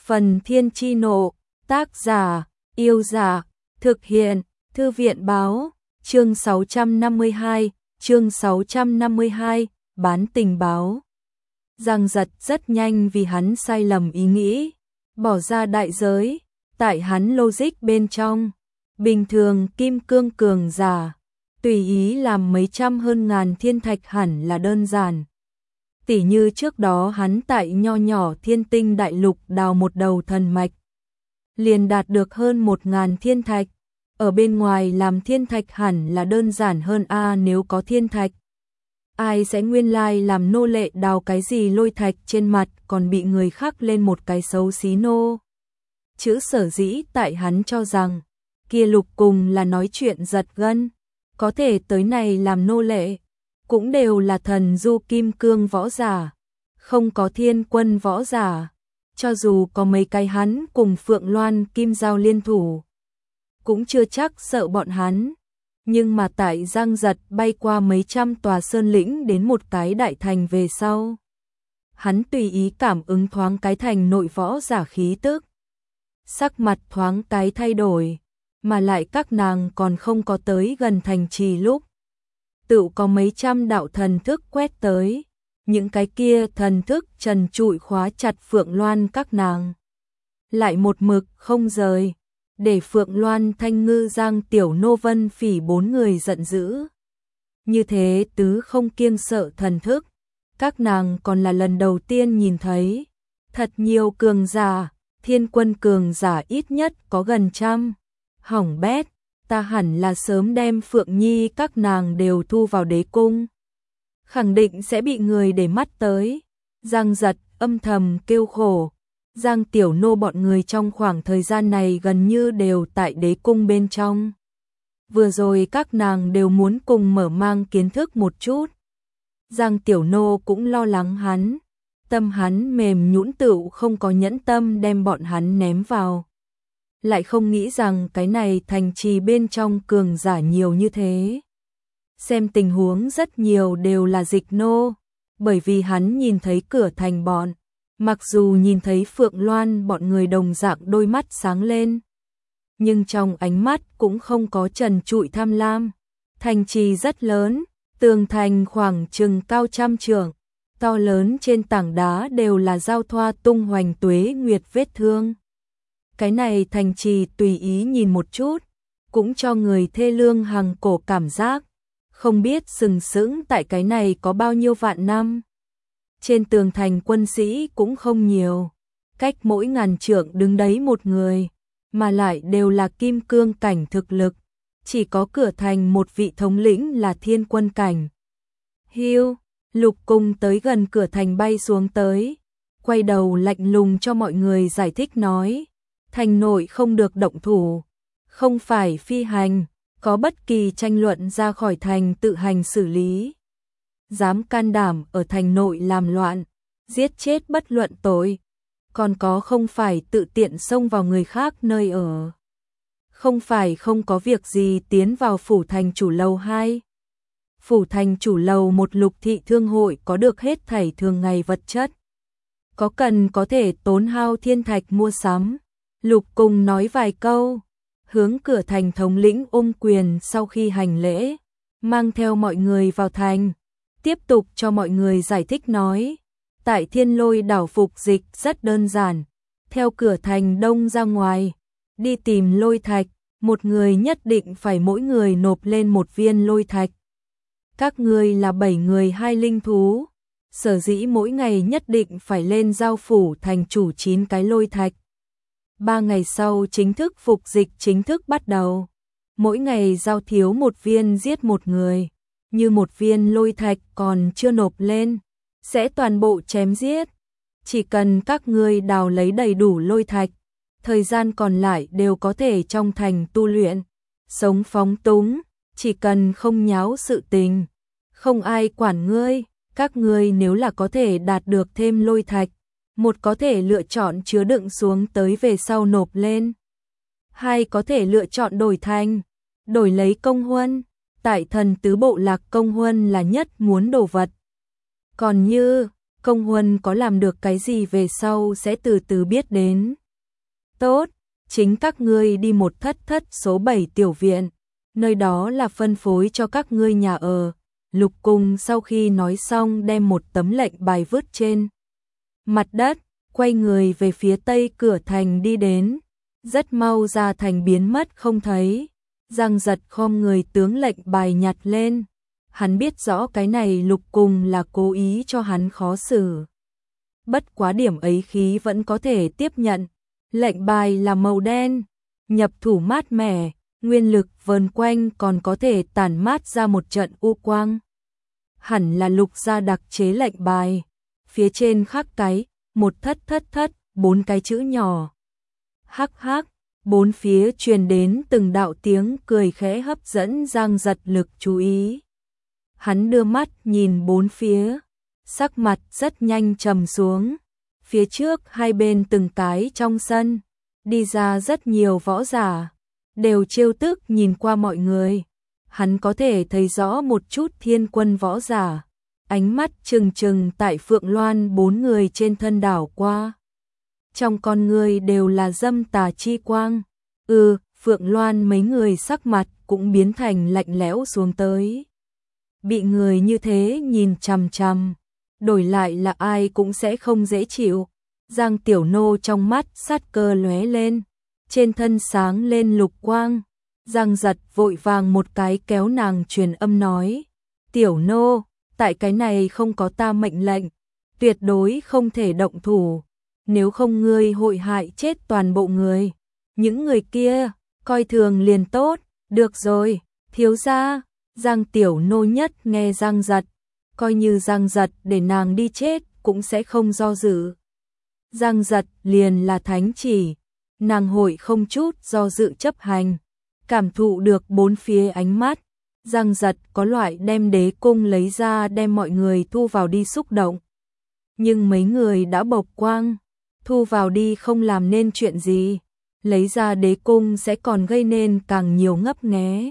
Phần Thiên Chi Nộ, tác giả, Yêu Giả, thực hiện, Thư viện báo, chương 652, bán tình báo. Giang Giật rất nhanh vì hắn sai lầm ý nghĩ, bỏ ra đại giới, tại hắn logic bên trong. Bình thường kim cương cường giả, tùy ý làm mấy trăm hơn ngàn thiên thạch hẳn là đơn giản. Tỉ như trước đó hắn tại nho nhỏ Thiên Tinh đại lục đào một đầu thần mạch, liền đạt được hơn 1000 thiên thạch. Ở bên ngoài làm thiên thạch hẳn là đơn giản hơn nếu có thiên thạch. Ai sẽ nguyên lai làm nô lệ đào cái gì lôi thạch trên mặt còn bị người khác lên một cái xấu xí nô. Chữ sở dĩ tại hắn cho rằng, kia Lục cùng là nói chuyện giật gân, có thể tới này làm nô lệ, cũng đều là thần du kim cương võ giả, không có thiên quân võ giả, cho dù có mấy cái hắn cùng Phượng Loan Kim Giao liên thủ, cũng chưa chắc sợ bọn hắn. Nhưng mà tại Giang Giật bay qua mấy trăm tòa sơn lĩnh đến một cái đại thành về sau, hắn tùy ý cảm ứng thoáng cái thành nội võ giả khí tức, sắc mặt thoáng cái thay đổi, mà lại các nàng còn không có tới gần thành trì lúc, tự có mấy trăm đạo thần thức quét tới, những cái kia thần thức trần trụi khóa chặt Phượng Loan các nàng, lại một mực không rời, để Phượng Loan, Thanh Ngư, Giang Tiểu Nô, Vân Phỉ 4 người giận dữ. Như thế tứ không kiêng sợ thần thức, các nàng còn là lần đầu tiên nhìn thấy, thật nhiều cường giả, thiên quân cường giả ít nhất có gần 100. Hỏng bét, ta hẳn là sớm đem Phượng Nhi các nàng đều thu vào đế cung, khẳng định sẽ bị người để mắt tới. Giang Giật âm thầm kêu khổ. Giang Tiểu Nô bọn người trong khoảng thời gian này gần như đều tại đế cung bên trong. Vừa rồi các nàng đều muốn cùng mở mang kiến thức một chút. Giang Tiểu Nô cũng lo lắng hắn, tâm hắn mềm nhũn tựu không có nhẫn tâm đem bọn hắn ném vào. Lại không nghĩ rằng cái này thành trì bên trong cường giả nhiều như thế. Xem tình huống rất nhiều đều là dịch nô, bởi vì hắn nhìn thấy cửa thành bọn. Mặc dù nhìn thấy Phượng Loan bọn người đồng dạng đôi mắt sáng lên, nhưng trong ánh mắt cũng không có trần trụi tham lam. Thành trì rất lớn, tường thành khoảng chừng cao 100 trượng, to lớn trên tảng đá đều là giao thoa tung hoành tuế nguyệt vết thương. Cái này thành trì tùy ý nhìn một chút, cũng cho người thê lương hằng cổ cảm giác, không biết sừng sững tại cái này có bao nhiêu vạn năm. Trên tường thành quân sĩ cũng không nhiều, cách mỗi ngàn trượng đứng đấy một người, mà lại đều là kim cương cảnh thực lực, chỉ có cửa thành một vị thống lĩnh là thiên quân cảnh. Hiu, Lục cùng tới gần cửa thành bay xuống tới, quay đầu lạnh lùng cho mọi người giải thích nói, thành nội không được động thủ, không phải phi hành, có bất kỳ tranh luận ra khỏi thành tự hành xử lý. Dám can đảm ở thành nội làm loạn, giết chết bất luận tội, còn có không phải tự tiện xông vào người khác nơi ở. Không phải không có việc gì tiến vào phủ thành chủ lầu 2. Phủ thành chủ lầu một Lục thị thương hội có được hết thảy thường ngày vật chất. Có cần có thể tốn hao thiên thạch mua sắm. Lục cùng nói vài câu, hướng cửa thành thống lĩnh ôm quyền sau khi hành lễ, mang theo mọi người vào thành. Tiếp tục cho mọi người giải thích nói, tại Thiên Lôi đảo phục dịch rất đơn giản, theo cửa thành đông ra ngoài, đi tìm lôi thạch, một người nhất định phải mỗi người nộp lên một viên lôi thạch. Các ngươi là 7 người 2 linh thú, sở dĩ mỗi ngày nhất định phải lên giao phủ thành chủ 9 cái lôi thạch. 3 ngày sau chính thức phục dịch chính thức bắt đầu, mỗi ngày giao thiếu một viên giết một người. Như một viên lôi thạch còn chưa nộp lên, sẽ toàn bộ chém giết. Chỉ cần các ngươi đào lấy đầy đủ lôi thạch, thời gian còn lại đều có thể trong thành tu luyện, sống phóng túng, chỉ cần không nháo sự tình, không ai quản ngươi. Các ngươi nếu là có thể đạt được thêm lôi thạch, một có thể lựa chọn chứa đựng xuống tới về sau nộp lên, hai có thể lựa chọn đổi thành, đổi lấy công huân. Tại thần tứ bộ lạc công huân là nhất muốn đồ vật. Còn như Công Huân có làm được cái gì về sau sẽ từ từ biết đến. Tốt, chính các ngươi đi một thất thất số 7 tiểu viện, nơi đó là phân phối cho các ngươi nhà ở. Lục Cung sau khi nói xong đem một tấm lệnh bài vứt trên mặt đất, quay người về phía tây cửa thành đi đến, rất mau ra thành biến mất không thấy. Giang Giật khom người tướng lệnh bài nhặt lên, hắn biết rõ cái này Lục Cung là cố ý cho hắn khó xử. Bất quá điểm ấy khí vẫn có thể tiếp nhận. Lệnh bài là màu đen, nhập thủ mát mẻ, nguyên lực vờn quanh còn có thể tản mát ra một trận u quang. Hẳn là Lục gia đặc chế lệnh bài, phía trên khắc cái, một thất thất thất, 4 cái chữ nhỏ. Hắc hắc, bốn phía truyền đến từng đạo tiếng cười khẽ hấp dẫn Giang Giật lực chú ý. Hắn đưa mắt nhìn bốn phía, sắc mặt rất nhanh trầm xuống. Phía trước hai bên từng cái trong sân, đi ra rất nhiều võ giả, đều trêu tức nhìn qua mọi người. Hắn có thể thấy rõ một chút thiên quân võ giả, ánh mắt trừng trừng tại Phượng Loan 4 người trên thân đảo qua. Trong con người đều là dâm tà chi quang. Phượng Loan mấy người sắc mặt cũng biến thành lạnh lẽo xuống tới. Bị người như thế nhìn chằm chằm, đổi lại là ai cũng sẽ không dễ chịu. Giang Tiểu Nô trong mắt sát cơ lóe lên, trên thân sáng lên lục quang. Giang Giật vội vàng một cái kéo nàng truyền âm nói, Tiểu Nô, tại cái này không có ta mệnh lệnh, tuyệt đối không thể động thủ, nếu không ngươi hội hại chết toàn bộ người. Những người kia, coi thường liền tốt, được rồi, thiếu gia. Giang Tiểu Nô nhất nghe Giang Giật, coi như Giang Giật để nàng đi chết cũng sẽ không do dự. Giang Giật liền là thánh chỉ, nàng hội không chút do dự chấp hành. Cảm thụ được bốn phía ánh mắt, Giang Giật có loại đem đế cung lấy ra đem mọi người thu vào đi xúc động. Nhưng mấy người đã bộc quang, thu vào đi không làm nên chuyện gì, lấy ra đế cung sẽ còn gây nên càng nhiều ngấp nghé.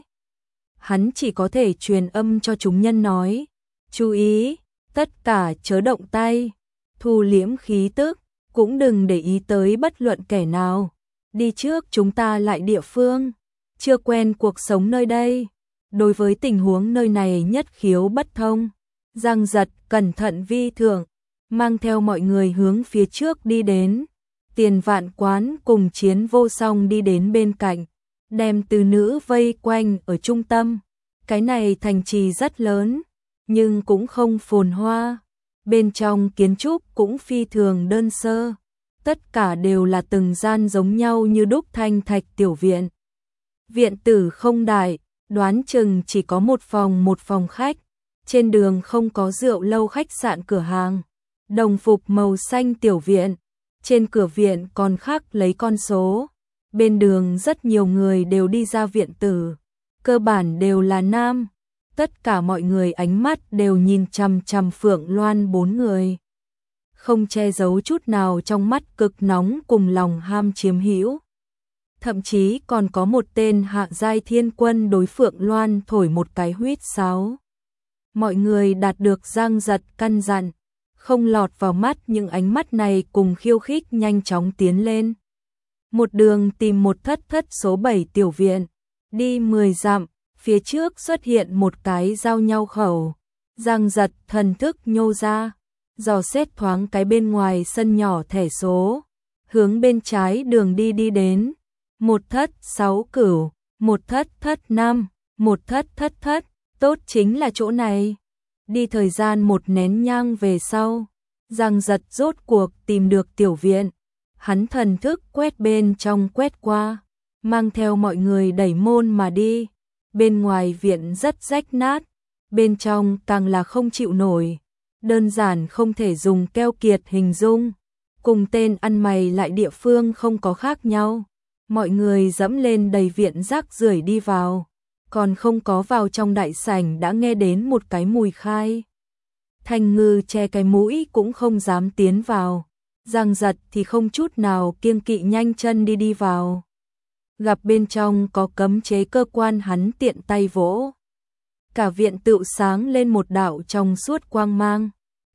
Hắn chỉ có thể truyền âm cho chúng nhân nói, chú ý, tất cả chớ động tay, thu liễm khí tức, cũng đừng để ý tới bất luận kẻ nào. Đi trước, chúng ta lại địa phương, chưa quen cuộc sống nơi đây. Đối với tình huống nơi này nhất khiếu bất thông, Giang Giật cẩn thận vi thường, mang theo mọi người hướng phía trước đi đến. Tiền Vạn Quán cùng Chiến Vô Song đi đến bên cạnh, đem từ nữ vây quanh ở trung tâm. Cái này thành trì rất lớn, nhưng cũng không phồn hoa. Bên trong kiến trúc cũng phi thường đơn sơ, tất cả đều là từng gian giống nhau như đúc thanh thạch tiểu viện. Viện tử không đại, đoán chừng chỉ có một phòng khách. Trên đường không có rượu lâu khách sạn cửa hàng. Đồng phục màu xanh tiểu viện, trên cửa viện còn khắc lấy con số. Bên đường rất nhiều người đều đi ra viện tử, cơ bản đều là nam. Tất cả mọi người ánh mắt đều nhìn chằm chằm Phượng Loan 4 người, không che giấu chút nào trong mắt cực nóng cùng lòng ham chiếm hữu. Thậm chí còn có một tên hạ giai thiên quân đối Phượng Loan thổi một cái huýt sáo. Mọi người đạt được Giang Giật căn dặn, không lọt vào mắt những ánh mắt này cùng khiêu khích nhanh chóng tiến lên. Một đường tìm một thất thất số 7 tiểu viện, đi 10 dặm, phía trước xuất hiện một cái giao nhau khẩu. Giang Giật thần thức nhô ra, dò xét thoáng cái bên ngoài sân nhỏ thẻ số, hướng bên trái đường đi đến. Một thất 6 cửu, một thất thất 5, một thất thất thất, tốt chính là chỗ này. Đi thời gian một nén nhang về sau, Giang Giật rốt cuộc tìm được tiểu viện. Hắn thần thức quét bên trong quét qua, mang theo mọi người đẩy môn mà đi. Bên ngoài viện rất rách nát, bên trong càng là không chịu nổi, đơn giản không thể dùng keo kiệt hình dung, cùng tên ăn mày lại địa phương không có khác nhau. Mọi người dẫm lên đầy viện rác rưởi đi vào, còn không có vào trong đại sảnh đã nghe đến một cái mùi khai. Thanh Ngư che cái mũi cũng không dám tiến vào, Giang Giật thì không chút nào kiêng kỵ nhanh chân đi vào. Gặp bên trong có cấm chế cơ quan, hắn tiện tay vỗ. Cả viện tựu sáng lên một đạo trong suốt quang mang.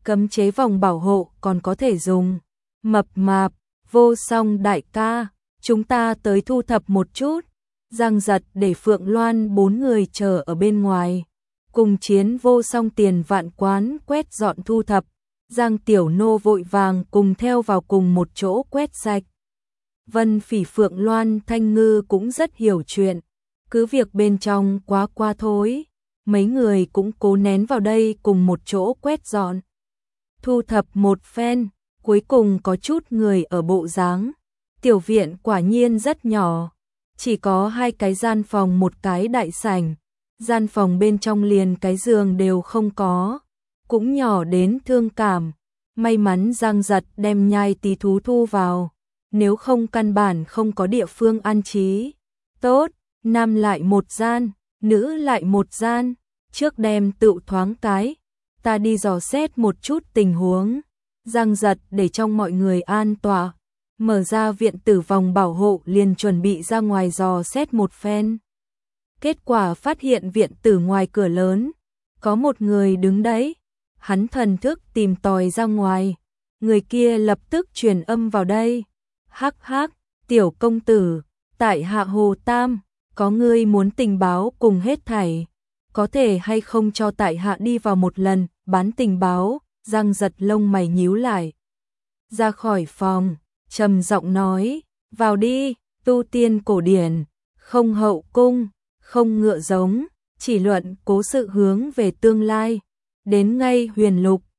cấm chế vòng bảo hộ còn có thể dùng. Mập mạp, Vô Song đại ca, chúng ta tới thu thập một chút. Giang Giật để Phượng Loan 4 người chờ ở bên ngoài. Cùng Chiến Vô Song tiền vạn quán quét dọn thu thập. Giang Tiểu Nô vội vàng cùng theo vào cùng một chỗ quét sạch. Vân Phỉ Phượng Loan Thanh Ngư cũng rất hiểu chuyện. Cứ việc bên trong quá qua thối, mấy người cũng cố nén vào đây cùng một chỗ quét dọn. Thu thập một phen, cuối cùng có chút người ở bộ dáng. Tiểu viện quả nhiên rất nhỏ, chỉ có 2 cái gian phòng một cái đại sảnh. Gian phòng bên trong liền cái giường đều không có, cũng nhỏ đến thương cảm. May mắn Giang Giật đem nhai tí thú thu vào, nếu không căn bản không có địa phương an trí. Tốt, nam lại một gian, nữ lại một gian, trước đem tự thoáng cái, ta đi dò xét một chút tình huống. Giang Giật để trong mọi người an tọa, mở ra viện tử vòng bảo hộ liền chuẩn bị ra ngoài dò xét một phen. Kết quả phát hiện viện tử ngoài cửa lớn, có một người đứng đấy. Hắn thần thức tìm tòi ra ngoài, người kia lập tức truyền âm vào đây. Hắc hắc, tiểu công tử, tại hạ Hồ Tam, có ngươi muốn tình báo cùng hết thảy, có thể hay không cho tại hạ đi vào một lần, bán tình báo. Giang Giật lông mày nhíu lại. Ra khỏi phòng, trầm giọng nói, vào đi, tu tiên cổ điển, không hậu cung, không ngựa giống, chỉ luận cố sự hướng về tương lai. Đến ngay Huyền Lục,